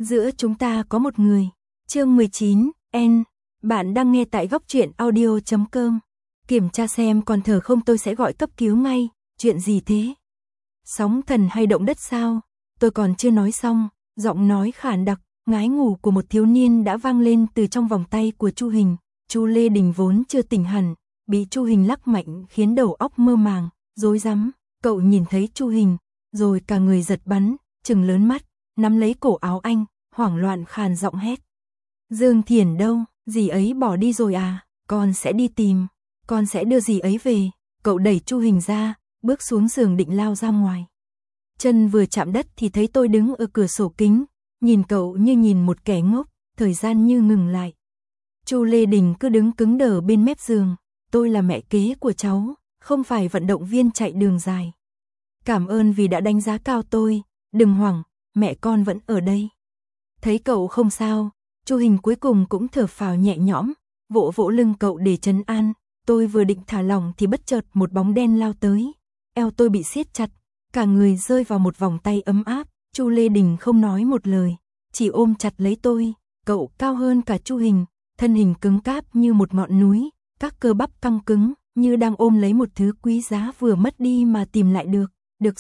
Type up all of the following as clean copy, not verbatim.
Giữa chúng ta có một người. Chương 19, N. Bạn đang nghe tại góc truyện audio.com. Kiểm tra xem còn thở không, tôi sẽ gọi cấp cứu ngay. Chuyện gì thế? Sóng thần hay động đất sao? Tôi còn chưa nói xong, giọng nói khản đặc, ngái ngủ của một thiếu niên đã vang lên từ trong vòng tay của Chu Hình. Chu Lê Đình vốn chưa tỉnh hẳn, bị Chu Hình lắc mạnh khiến đầu óc mơ màng, rối rắm. Cậu nhìn thấy Chu Hình, rồi cả người giật bắn, trừng lớn mắt, nắm lấy cổ áo anh, hoảng loạn khàn giọng hét. Dương Thiển đâu? Dì ấy bỏ đi rồi à? Con sẽ đi tìm, con sẽ đưa dì ấy về. Cậu đẩy Chu Hình ra, bước xuống giường định lao ra ngoài. Chân vừa chạm đất thì thấy tôi đứng ở cửa sổ kính, nhìn cậu như nhìn một kẻ ngốc, thời gian như ngừng lại. Chu Lê Đình cứ đứng cứng đờ bên mép giường. Tôi là mẹ kế của cháu, không phải vận động viên chạy đường dài. Cảm ơn vì đã đánh giá cao tôi, đừng hoảng, mẹ con vẫn ở đây. Thấy cậu không sao, Chu Hình cuối cùng cũng thở phào nhẹ nhõm, vỗ vỗ lưng cậu để trấn an. Tôi vừa định thả lỏng thì bất chợt một bóng đen lao tới. Eo tôi bị siết chặt, cả người rơi vào một vòng tay ấm áp. Chu Lê Đình không nói một lời, chỉ ôm chặt lấy tôi. Cậu cao hơn cả Chu Hình, thân hình cứng cáp như một ngọn núi, các cơ bắp căng cứng, như đang ôm lấy một thứ quý giá vừa mất đi mà tìm lại được.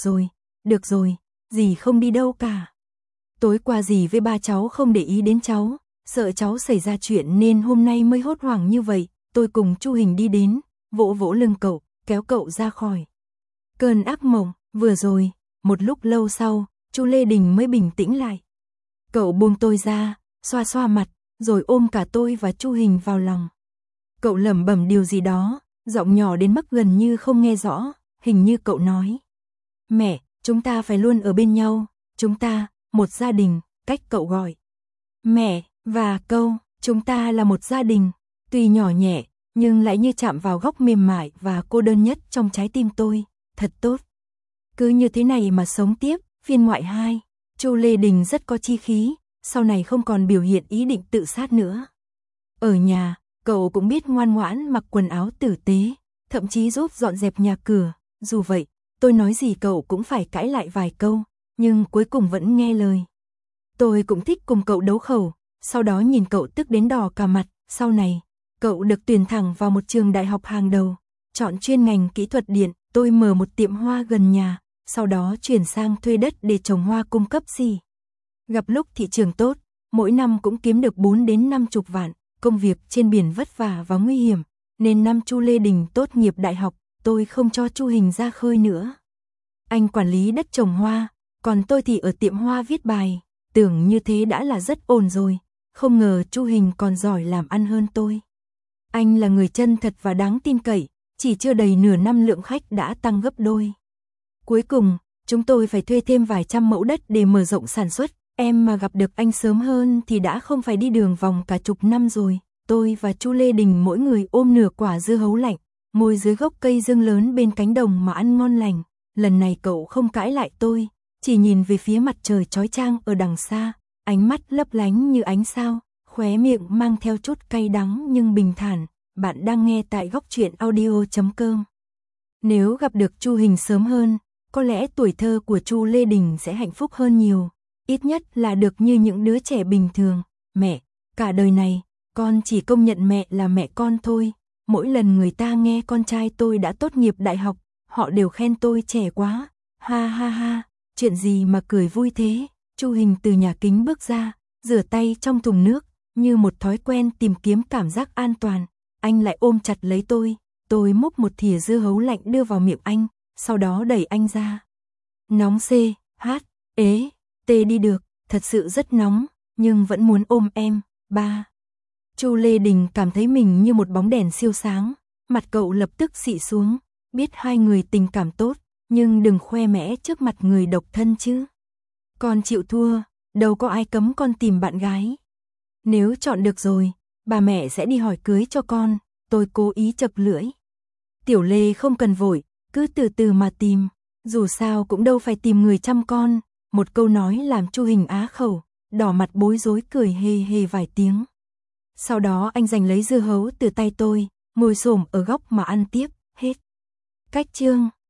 Được rồi, dì không đi đâu cả. Tối qua dì với ba cháu không để ý đến cháu, sợ cháu xảy ra chuyện nên hôm nay mới hốt hoảng như vậy. Tôi cùng Chu Hình đi đến, vỗ vỗ lưng cậu, kéo cậu ra khỏi cơn ác mộng vừa rồi. Một lúc lâu sau, Chu Lê Đình mới bình tĩnh lại. Cậu buông tôi ra, xoa xoa mặt, rồi ôm cả tôi và Chu Hình vào lòng. Cậu lẩm bẩm điều gì đó, giọng nhỏ đến mức gần như không nghe rõ. Hình như cậu nói: mẹ, chúng ta phải luôn ở bên nhau, chúng ta, một gia đình. Cách cậu gọi mẹ và câu chúng ta là một gia đình, tuy nhỏ nhẹ, nhưng lại như chạm vào góc mềm mại và cô đơn nhất trong trái tim tôi. Thật tốt. Cứ như thế này mà sống tiếp. Phiên ngoại 2. Chu Lê Đình rất có chi khí, sau này không còn biểu hiện ý định tự sát nữa. Ở nhà, cậu cũng biết ngoan ngoãn mặc quần áo tử tế, thậm chí giúp dọn dẹp nhà cửa. Dù vậy, tôi nói gì cậu cũng phải cãi lại vài câu, nhưng cuối cùng vẫn nghe lời. Tôi cũng thích cùng cậu đấu khẩu, sau đó nhìn cậu tức đến đỏ cả mặt. Sau này, cậu được tuyển thẳng vào một trường đại học hàng đầu, chọn chuyên ngành kỹ thuật điện. Tôi mở một tiệm hoa gần nhà, sau đó chuyển sang thuê đất để trồng hoa cung cấp xỉ. Gặp lúc thị trường tốt, mỗi năm cũng kiếm được 4 đến 50 vạn. Công việc trên biển vất vả và nguy hiểm, nên năm Chu Lê Đình tốt nghiệp đại học, tôi không cho Chu Hình ra khơi nữa. Anh quản lý đất trồng hoa, còn tôi thì ở tiệm hoa viết bài. Tưởng như thế đã là rất ổn rồi, không ngờ Chu Hình còn giỏi làm ăn hơn tôi. Anh là người chân thật và đáng tin cậy, chỉ chưa đầy nửa năm lượng khách đã tăng gấp đôi. Cuối cùng, chúng tôi phải thuê thêm vài trăm mẫu đất để mở rộng sản xuất. Em mà gặp được anh sớm hơn thì đã không phải đi đường vòng cả chục năm rồi. Tôi và Chu Lê Đình mỗi người ôm nửa quả dưa hấu lạnh, ngồi dưới gốc cây dương lớn bên cánh đồng mà ăn ngon lành. Lần này cậu không cãi lại tôi, chỉ nhìn về phía mặt trời chói chang ở đằng xa, ánh mắt lấp lánh như ánh sao, khóe miệng mang theo chút cay đắng nhưng bình thản. Bạn đang nghe tại góc truyện audio.com. Nếu gặp được Chu Hình sớm hơn, có lẽ tuổi thơ của Chu Lê Đình sẽ hạnh phúc hơn nhiều, ít nhất là được như những đứa trẻ bình thường. Mẹ, cả đời này, con chỉ công nhận mẹ là mẹ con thôi. Mỗi lần người ta nghe con trai tôi đã tốt nghiệp đại học, họ đều khen tôi trẻ quá. Ha ha ha, chuyện gì mà cười vui thế? Chu Hình từ nhà kính bước ra, rửa tay trong thùng nước, như một thói quen tìm kiếm cảm giác an toàn. Anh lại ôm chặt lấy tôi múc một thìa dưa hấu lạnh đưa vào miệng anh, sau đó đẩy anh ra. Nóng đi được, thật sự rất nóng, nhưng vẫn muốn ôm em, ba. Chu Lê Đình cảm thấy mình như một bóng đèn siêu sáng, mặt cậu lập tức xị xuống, biết hai người tình cảm tốt, nhưng đừng khoe mẽ trước mặt người độc thân chứ. Con chịu thua, đâu có ai cấm con tìm bạn gái. Nếu chọn được rồi, bà mẹ sẽ đi hỏi cưới cho con. Tôi cố ý chập lưỡi. Tiểu Lê không cần vội, cứ từ từ mà tìm, dù sao cũng đâu phải tìm người chăm con. Một câu nói làm Chu Hình á khẩu, đỏ mặt bối rối cười hề hề vài tiếng. Sau đó anh giành lấy dưa hấu từ tay tôi, ngồi xổm ở góc mà ăn tiếp. Hết. Cách chương.